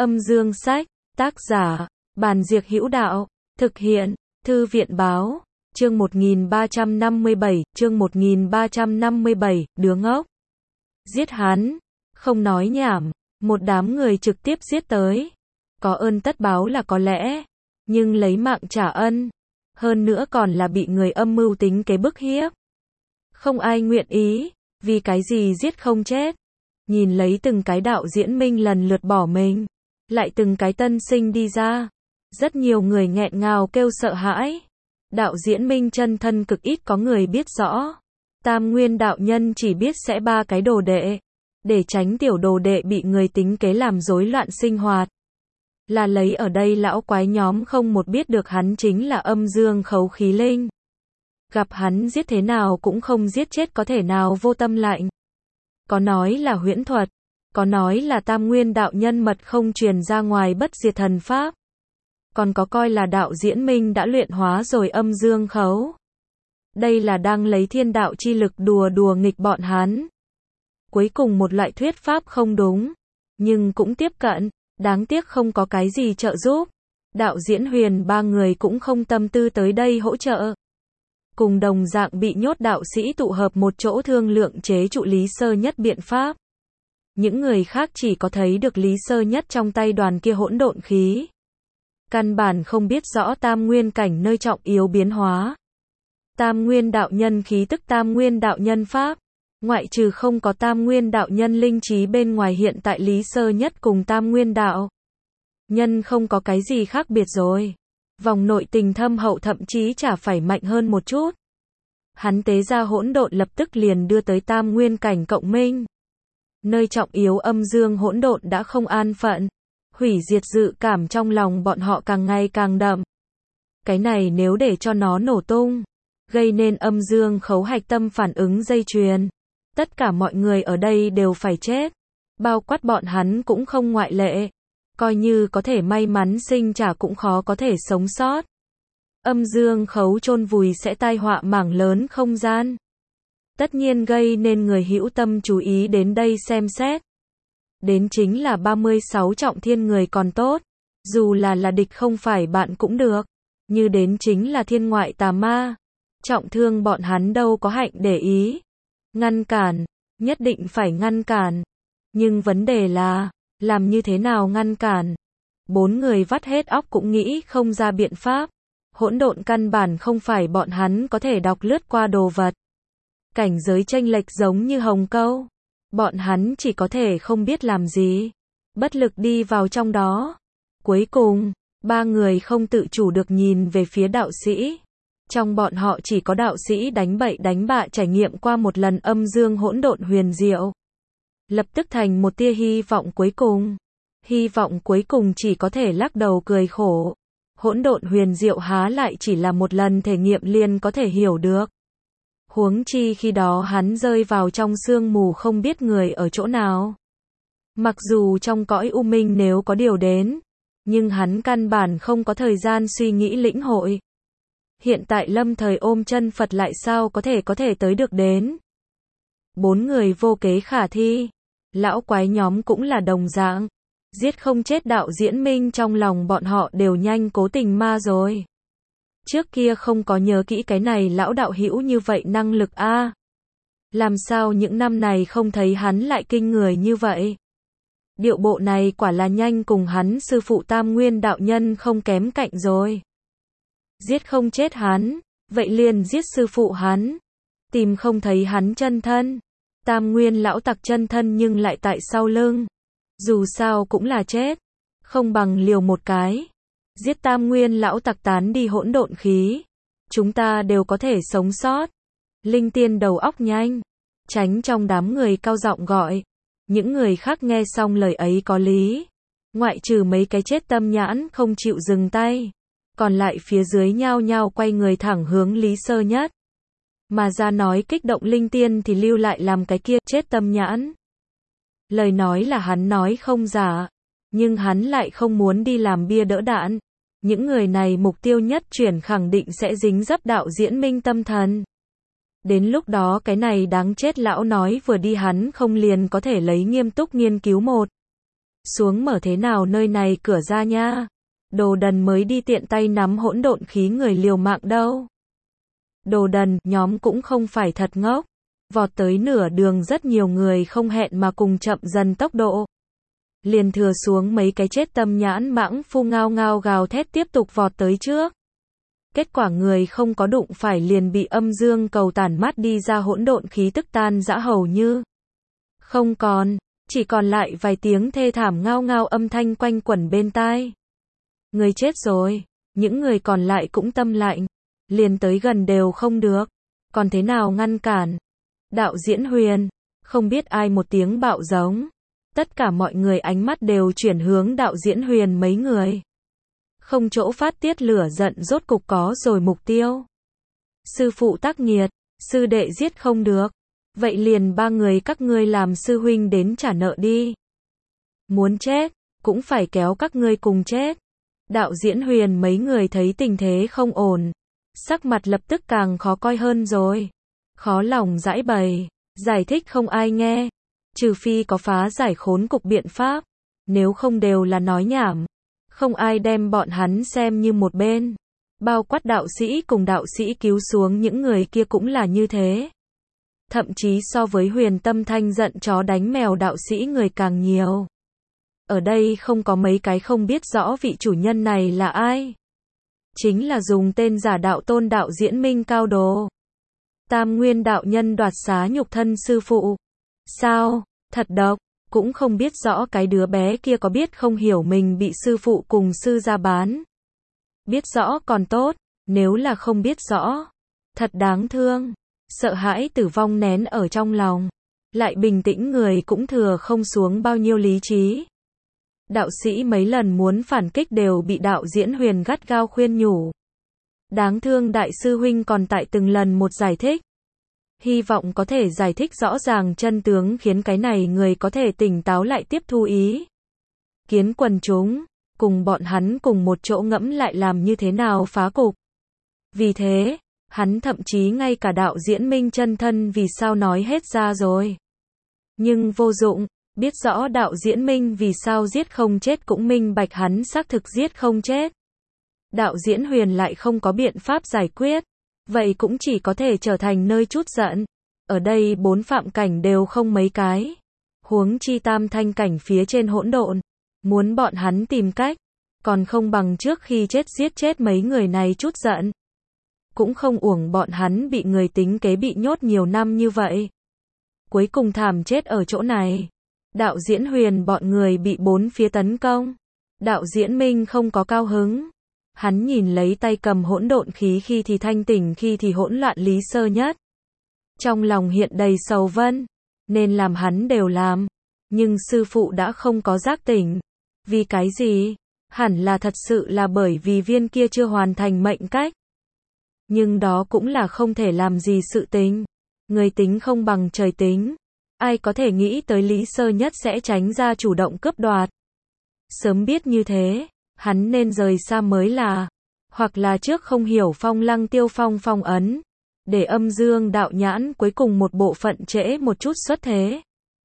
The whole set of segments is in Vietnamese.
Âm dương sách, tác giả, Bàn Diệc Hữu Đạo, thực hiện, Thư viện báo, chương 1357, đứa ngốc. Giết hắn, không nói nhảm, một đám người trực tiếp giết tới. Có ơn tất báo là có lẽ, nhưng lấy mạng trả ân, hơn nữa còn là bị người âm mưu tính kế bức hiếp. Không ai nguyện ý, vì cái gì giết không chết. Nhìn lấy từng cái đạo diễn minh lần lượt bỏ mình, lại từng cái tân sinh đi ra. Rất nhiều người nghẹn ngào kêu sợ hãi. Đạo diễn minh chân thân cực ít có người biết rõ. Tam Nguyên đạo nhân chỉ biết sẽ 3 cái đồ đệ, để tránh tiểu đồ đệ bị người tính kế làm rối loạn sinh hoạt. Là lấy ở đây lão quái nhóm không một biết được hắn chính là âm dương khấu khí linh. Gặp hắn giết thế nào cũng không giết chết, có thể nào vô tâm lạnh. Có nói là huyễn thuật, có nói là Tam Nguyên đạo nhân mật không truyền ra ngoài bất diệt thần pháp. Còn có coi là đạo diễn minh đã luyện hóa rồi âm dương khấu. Đây là đang lấy thiên đạo chi lực đùa nghịch bọn hắn. Cuối cùng một loại thuyết pháp không đúng, nhưng cũng tiếp cận, đáng tiếc không có cái gì trợ giúp. Đạo diễn Huyền 3 người cũng không tâm tư tới đây hỗ trợ. Cùng đồng dạng bị nhốt đạo sĩ tụ hợp một chỗ thương lượng chế trụ Lý Sơ Nhất biện pháp. Những người khác chỉ có thấy được Lý Sơ Nhất trong tay đoàn kia hỗn độn khí. Căn bản không biết rõ Tam Nguyên cảnh nơi trọng yếu biến hóa. Tam Nguyên đạo nhân khí tức Tam Nguyên đạo nhân pháp. Ngoại trừ không có Tam Nguyên đạo nhân linh trí bên ngoài, hiện tại Lý Sơ Nhất cùng Tam Nguyên đạo nhân không có cái gì khác biệt rồi. Vòng nội tình thâm hậu thậm chí chả phải mạnh hơn một chút. Hắn tế ra hỗn độn lập tức liền đưa tới Tam Nguyên cảnh cộng minh. Nơi trọng yếu âm dương hỗn độn đã không an phận. Hủy diệt dự cảm trong lòng bọn họ càng ngày càng đậm. Cái này nếu để cho nó nổ tung, gây nên âm dương khấu hạch tâm phản ứng dây chuyền. Tất cả mọi người ở đây đều phải chết. Bao quát bọn hắn cũng không ngoại lệ. Coi như có thể may mắn sinh trả cũng khó có thể sống sót. Âm dương khấu chôn vùi sẽ tai họa mảng lớn không gian. Tất nhiên gây nên người hữu tâm chú ý đến đây xem xét. Đến chính là 36 trọng thiên người còn tốt. Dù là địch không phải bạn cũng được. Như đến chính là thiên ngoại tà ma. Trọng thương bọn hắn đâu có hạnh để ý. Ngăn cản, nhất định phải ngăn cản. Nhưng vấn đề là, làm như thế nào ngăn cản? 4 người vắt hết óc cũng nghĩ không ra biện pháp. Hỗn độn căn bản không phải bọn hắn có thể đọc lướt qua đồ vật. Cảnh giới chênh lệch giống như hồng câu. Bọn hắn chỉ có thể không biết làm gì. Bất lực đi vào trong đó. Cuối cùng, 3 người không tự chủ được nhìn về phía đạo sĩ. Trong bọn họ chỉ có đạo sĩ đánh bậy đánh bạ trải nghiệm qua một lần âm dương hỗn độn huyền diệu. Lập tức thành một tia hy vọng cuối cùng. Hy vọng cuối cùng chỉ có thể lắc đầu cười khổ. Hỗn độn huyền diệu há lại chỉ là một lần thể nghiệm liền có thể hiểu được. Huống chi khi đó hắn rơi vào trong sương mù không biết người ở chỗ nào. Mặc dù trong cõi u minh nếu có điều đến, nhưng hắn căn bản không có thời gian suy nghĩ lĩnh hội. Hiện tại lâm thời ôm chân Phật lại sao có thể tới được đến. 4 người vô kế khả thi. Lão quái nhóm cũng là đồng dạng. Giết không chết đạo diễn minh trong lòng bọn họ đều nhanh cố tình ma rồi. Trước kia không có nhớ kỹ cái này lão đạo hữu như vậy năng lực a. Làm sao những năm này không thấy hắn lại kinh người như vậy. Điệu bộ này quả là nhanh cùng hắn sư phụ Tam Nguyên đạo nhân không kém cạnh rồi. Giết không chết hắn, vậy liền giết sư phụ hắn. Tìm không thấy hắn chân thân. Tam Nguyên lão tặc chân thân nhưng lại tại sau lưng. Dù sao cũng là chết. Không bằng liều một cái. Giết Tam Nguyên lão tặc tán đi hỗn độn khí. Chúng ta đều có thể sống sót. Linh tiên đầu óc nhanh. Tránh trong đám người cao giọng gọi. Những người khác nghe xong lời ấy có lý. Ngoại trừ mấy cái chết tâm nhãn không chịu dừng tay. Còn lại phía dưới nhao nhao quay người thẳng hướng Lý Sơ Nhất. Mà ra nói kích động linh tiên thì lưu lại làm cái kia chết tâm nhãn. Lời nói là hắn nói không giả. Nhưng hắn lại không muốn đi làm bia đỡ đạn. Những người này mục tiêu nhất chuyển khẳng định sẽ dính dấp đạo diễn minh tâm thần. Đến lúc đó cái này đáng chết lão nói vừa đi hắn không liền có thể lấy nghiêm túc nghiên cứu một xuống mở thế nào nơi này cửa ra nha. Đồ đần mới đi tiện tay nắm hỗn độn khí người liều mạng đâu. Đồ đần, nhóm cũng không phải thật ngốc. Vọt tới nửa đường rất nhiều người không hẹn mà cùng chậm dần tốc độ. Liền thừa xuống mấy cái chết tâm nhãn mãng phu ngao ngao gào thét tiếp tục vọt tới trước. Kết quả người không có đụng phải liền bị âm dương cầu tản mát đi ra hỗn độn khí tức tan rã hầu như không còn, chỉ còn lại vài tiếng thê thảm ngao ngao âm thanh quanh quẩn bên tai. Người chết rồi, những người còn lại cũng tâm lạnh, liền tới gần đều không được, còn thế nào ngăn cản. Đạo Diễn Huyền, không biết ai một tiếng bạo giống. Tất cả mọi người ánh mắt đều chuyển hướng Đạo Diễn Huyền mấy người. Không chỗ phát tiết lửa giận rốt cục có rồi mục tiêu. Sư phụ tác nghiệt, sư đệ giết không được. Vậy liền ba người các ngươi làm sư huynh đến trả nợ đi. Muốn chết, cũng phải kéo các ngươi cùng chết. Đạo Diễn Huyền mấy người thấy tình thế không ổn. Sắc mặt lập tức càng khó coi hơn rồi. Khó lòng giải bày, giải thích không ai nghe. Trừ phi có phá giải khốn cục biện pháp. Nếu không đều là nói nhảm. Không ai đem bọn hắn xem như một bên. Bao quát đạo sĩ cùng đạo sĩ cứu xuống những người kia cũng là như thế. Thậm chí so với Huyền Tâm Thanh giận chó đánh mèo đạo sĩ người càng nhiều. Ở đây không có mấy cái không biết rõ vị chủ nhân này là ai. Chính là dùng tên giả đạo tôn đạo diễn minh cao đồ. Tam nguyên đạo nhân đoạt xá nhục thân sư phụ. Sao, thật độc, cũng không biết rõ cái đứa bé kia có biết không hiểu mình bị sư phụ cùng sư gia bán. Biết rõ còn tốt, nếu là không biết rõ. Thật đáng thương, sợ hãi tử vong nén ở trong lòng. Lại bình tĩnh người cũng thừa không xuống bao nhiêu lý trí. Đạo sĩ mấy lần muốn phản kích đều bị Đạo Diễn Huyền gắt gao khuyên nhủ. Đáng thương đại sư huynh còn tại từng lần một giải thích. Hy vọng có thể giải thích rõ ràng chân tướng khiến cái này người có thể tỉnh táo lại tiếp thu ý kiến quần chúng, cùng bọn hắn cùng một chỗ ngẫm lại làm như thế nào phá cục. Vì thế, hắn thậm chí ngay cả Đạo Diễn Minh chân thân vì sao nói hết ra rồi. Nhưng vô dụng, biết rõ Đạo Diễn Minh vì sao giết không chết cũng minh bạch hắn xác thực giết không chết. Đạo Diễn Huyền lại không có biện pháp giải quyết. Vậy cũng chỉ có thể trở thành nơi trút giận. Ở đây 4 phạm cảnh đều không mấy cái. Huống chi tam thanh cảnh phía trên hỗn độn. Muốn bọn hắn tìm cách. Còn không bằng trước khi chết giết chết mấy người này trút giận. Cũng không uổng bọn hắn bị người tính kế bị nhốt nhiều năm như vậy. Cuối cùng thảm chết ở chỗ này. Đạo Diễn Huyền bọn người bị 4 phía tấn công. Đạo Diễn Minh không có cao hứng. Hắn nhìn lấy tay cầm hỗn độn khí khi thì thanh tỉnh khi thì hỗn loạn Lý Sơ Nhất. Trong lòng hiện đầy sầu vân, nên làm hắn đều làm. Nhưng sư phụ đã không có giác tỉnh. Vì cái gì? Hẳn là thật sự là bởi vì viên kia chưa hoàn thành mệnh cách. Nhưng đó cũng là không thể làm gì sự tính. Người tính không bằng trời tính. Ai có thể nghĩ tới Lý Sơ Nhất sẽ tránh ra chủ động cướp đoạt. Sớm biết như thế. Hắn nên rời xa mới là, hoặc là trước không hiểu Phong Lăng Tiêu Phong phong ấn, để âm dương đạo nhãn cuối cùng một bộ phận trễ một chút xuất thế.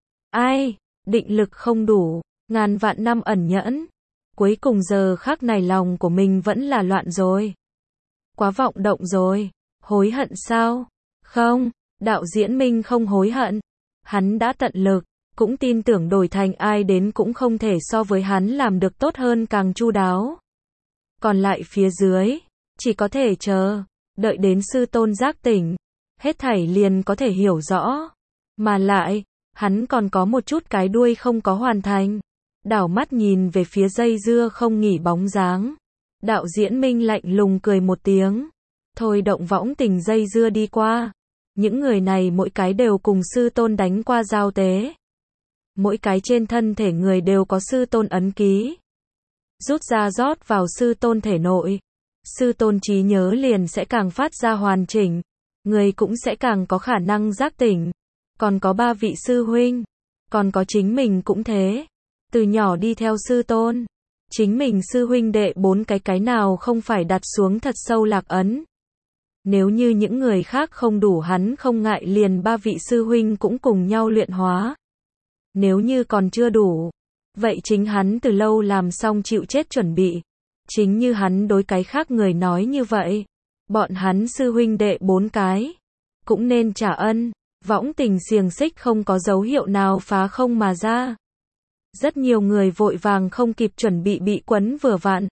Ai, định lực không đủ, ngàn vạn năm ẩn nhẫn, cuối cùng giờ khắc này lòng của mình vẫn là loạn rồi. Quá vọng động rồi, hối hận sao? Không, Đạo Diễn Minh không hối hận, hắn đã tận lực. Cũng tin tưởng đổi thành ai đến cũng không thể so với hắn làm được tốt hơn càng chu đáo. Còn lại phía dưới, chỉ có thể chờ, đợi đến sư tôn giác tỉnh, hết thảy liền có thể hiểu rõ. Mà lại, hắn còn có một chút cái đuôi không có hoàn thành. Đảo mắt nhìn về phía dây dưa không nghỉ bóng dáng. Đạo Diễn Minh lạnh lùng cười một tiếng. Thôi động võng tình dây dưa đi qua. Những người này mỗi cái đều cùng sư tôn đánh qua giao tế. Mỗi cái trên thân thể người đều có sư tôn ấn ký. Rút ra rót vào sư tôn thể nội. Sư tôn trí nhớ liền sẽ càng phát ra hoàn chỉnh. Người cũng sẽ càng có khả năng giác tỉnh. Còn có 3 vị sư huynh. Còn có chính mình cũng thế. Từ nhỏ đi theo sư tôn. Chính mình sư huynh đệ 4 cái nào không phải đặt xuống thật sâu lạc ấn. Nếu như những người khác không đủ hắn không ngại liền 3 vị sư huynh cũng cùng nhau luyện hóa. Nếu như còn chưa đủ, Vậy chính hắn từ lâu làm xong chịu chết chuẩn bị. Chính như hắn đối cái khác người nói như vậy. Bọn hắn sư huynh đệ 4 cái. Cũng nên trả ân. Võng tình xiềng xích không có dấu hiệu nào phá không mà ra. Rất nhiều người vội vàng không kịp chuẩn bị quấn vừa vặn.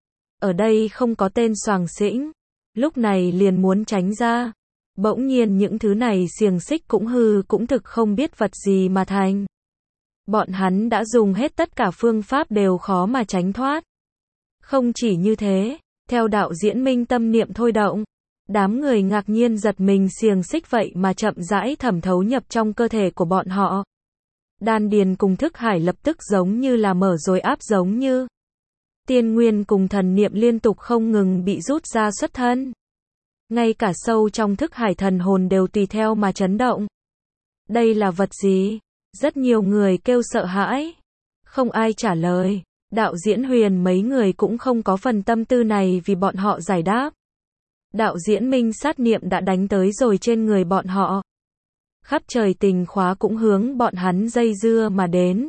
Ở đây không có tên xoàng xĩnh. Lúc này liền muốn tránh ra. Bỗng nhiên những thứ này xiềng xích cũng hư cũng thực không biết vật gì mà thành. Bọn hắn đã dùng hết tất cả phương pháp đều khó mà tránh thoát. Không chỉ như thế, theo đạo diễn minh tâm niệm thôi động, đám người ngạc nhiên giật mình xiềng xích vậy mà chậm rãi thẩm thấu nhập trong cơ thể của bọn họ. Đan điền cùng thức hải lập tức giống như là mở rồi áp giống như. Tiên nguyên cùng thần niệm liên tục không ngừng bị rút ra xuất thân. Ngay cả sâu trong thức hải thần hồn đều tùy theo mà chấn động. Đây là vật gì? Rất nhiều người kêu sợ hãi. Không ai trả lời. Đạo diễn Huyền mấy người cũng không có phần tâm tư này vì bọn họ giải đáp. Đạo diễn Minh sát niệm đã đánh tới rồi trên người bọn họ. Khắp trời tình khóa cũng hướng bọn hắn dây dưa mà đến.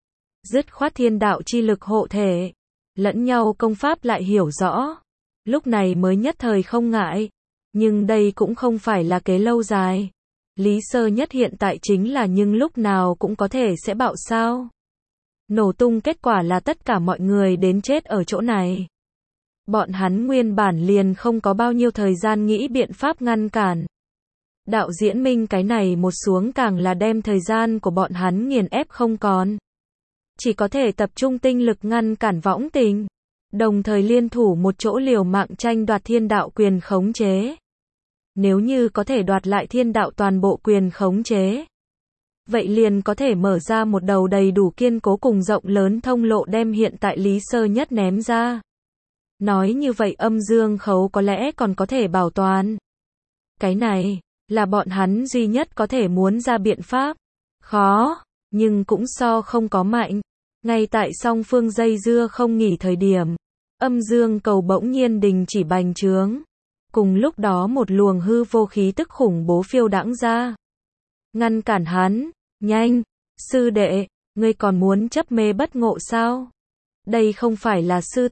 Dứt khoát thiên đạo chi lực hộ thể. Lẫn nhau công pháp lại hiểu rõ. Lúc này mới nhất thời không ngại. Nhưng đây cũng không phải là kế lâu dài. Lý sơ nhất hiện tại chính là nhưng lúc nào cũng có thể sẽ bạo sao. Nổ tung kết quả là tất cả mọi người đến chết ở chỗ này. Bọn hắn nguyên bản liền không có bao nhiêu thời gian nghĩ biện pháp ngăn cản. Đạo diễn Minh cái này một xuống càng là đem thời gian của bọn hắn nghiền ép không còn. Chỉ có thể tập trung tinh lực ngăn cản võng tình. Đồng thời liên thủ một chỗ liều mạng tranh đoạt thiên đạo quyền khống chế. Nếu như có thể đoạt lại thiên đạo toàn bộ quyền khống chế. Vậy liền có thể mở ra một đầu đầy đủ kiên cố cùng rộng lớn thông lộ đem hiện tại Lý Sơ Nhất ném ra. Nói như vậy âm dương khấu có lẽ còn có thể bảo toàn. Cái này, là bọn hắn duy nhất có thể muốn ra biện pháp. Khó, nhưng cũng so không có mạnh. Ngay tại song phương dây dưa không nghỉ thời điểm. Âm dương cầu bỗng nhiên đình chỉ bành trướng. Cùng lúc đó một luồng hư vô khí tức khủng bố phiêu đãng ra. Ngăn cản hắn, nhanh, sư đệ, ngươi còn muốn chấp mê bất ngộ sao? Đây không phải là sư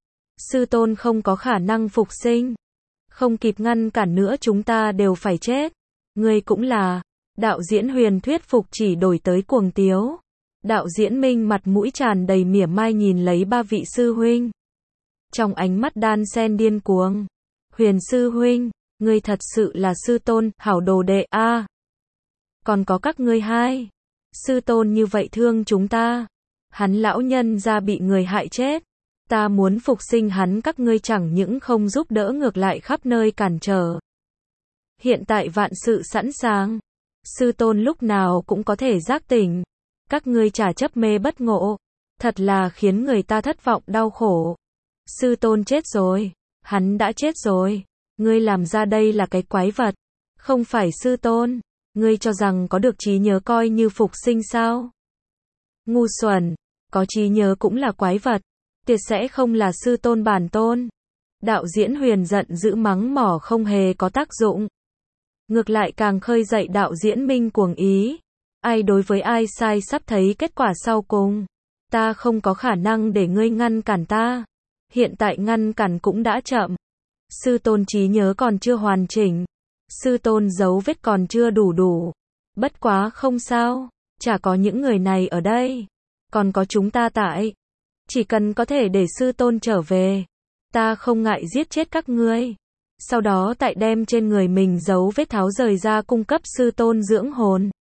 tôn không có khả năng phục sinh. Không kịp ngăn cản nữa chúng ta đều phải chết. Ngươi cũng là, đạo diễn Huyền thuyết phục chỉ đổi tới cuồng tiếu. Đạo diễn Minh mặt mũi tràn đầy mỉa mai nhìn lấy ba vị sư huynh. Trong ánh mắt đan sen điên cuồng. Huyền sư huynh, ngươi thật sự là sư tôn, hảo đồ đệ a. Còn có các ngươi hai. Sư tôn như vậy thương chúng ta. Hắn lão nhân ra bị người hại chết. Ta muốn phục sinh hắn các ngươi chẳng những không giúp đỡ ngược lại khắp nơi cản trở. Hiện tại vạn sự sẵn sàng. Sư tôn lúc nào cũng có thể giác tỉnh. Các ngươi chả chấp mê bất ngộ. Thật là khiến người ta thất vọng đau khổ. Sư tôn chết rồi. Hắn đã chết rồi. Ngươi làm ra đây là cái quái vật. Không phải sư tôn. Ngươi cho rằng có được trí nhớ coi như phục sinh sao? Ngu xuẩn. Có trí nhớ cũng là quái vật. Tuyệt sẽ không là sư tôn bản tôn. Đạo diễn Huyền giận dữ mắng mỏ không hề có tác dụng. Ngược lại càng khơi dậy đạo diễn Minh cuồng ý. Ai đối với ai sai sắp thấy kết quả sau cùng. Ta không có khả năng để ngươi ngăn cản ta. Hiện tại ngăn cản cũng đã chậm. Sư tôn trí nhớ còn chưa hoàn chỉnh. Sư tôn dấu vết còn chưa đủ. Bất quá không sao. Chả có những người này ở đây. Còn có chúng ta tại. Chỉ cần có thể để sư tôn trở về. Ta không ngại giết chết các ngươi. Sau đó tại đem trên người mình dấu vết tháo rời ra cung cấp sư tôn dưỡng hồn.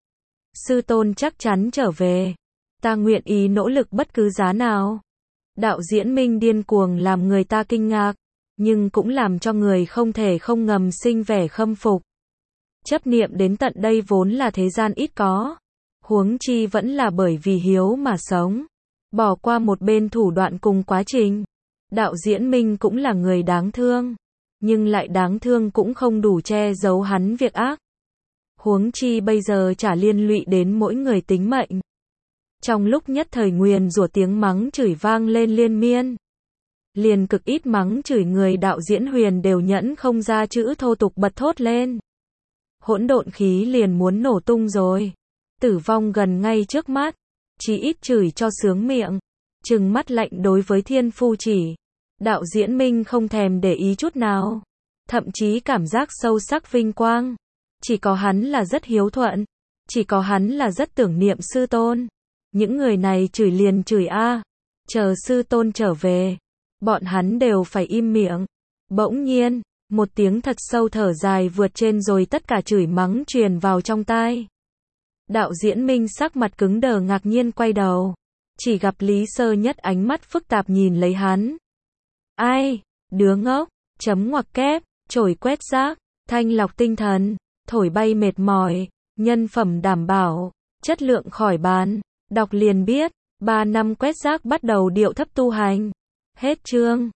Sư tôn chắc chắn trở về. Ta nguyện ý nỗ lực bất cứ giá nào. Đạo diễn Minh điên cuồng làm người ta kinh ngạc. Nhưng cũng làm cho người không thể không ngầm sinh vẻ khâm phục. Chấp niệm đến tận đây vốn là thế gian ít có. Huống chi vẫn là bởi vì hiếu mà sống. Bỏ qua một bên thủ đoạn cùng quá trình. Đạo diễn Minh cũng là người đáng thương. Nhưng lại đáng thương cũng không đủ che giấu hắn việc ác. Huống chi bây giờ chả liên lụy đến mỗi người tính mệnh. Trong lúc nhất thời nguyền rủa tiếng mắng chửi vang lên liên miên. Liền cực ít mắng chửi người đạo diễn Huyền đều nhẫn không ra chữ thô tục bật thốt lên. Hỗn độn khí liền muốn nổ tung rồi. Tử vong gần ngay trước mắt. chí ít chửi cho sướng miệng, trừng mắt lạnh đối với Thiên Phu Chỉ. Đạo diễn Minh không thèm để ý chút nào, thậm chí cảm giác sâu sắc vinh quang. Chỉ có hắn là rất hiếu thuận, chỉ có hắn là rất tưởng niệm sư tôn. Những người này chửi liền chửi a, chờ sư tôn trở về, bọn hắn đều phải im miệng. Bỗng nhiên, một tiếng thật sâu thở dài vượt trên rồi tất cả chửi mắng truyền vào trong tai. Đạo diễn Minh sắc mặt cứng đờ ngạc nhiên quay đầu, chỉ gặp Lý Sơ Nhất ánh mắt phức tạp nhìn lấy hắn. Ai, đứa ngốc, chấm ngoặc kép, chổi quét rác, thanh lọc tinh thần, thổi bay mệt mỏi, nhân phẩm đảm bảo, chất lượng khỏi bàn, đọc liền biết, 3 năm quét rác bắt đầu điệu thấp tu hành. Hết chương.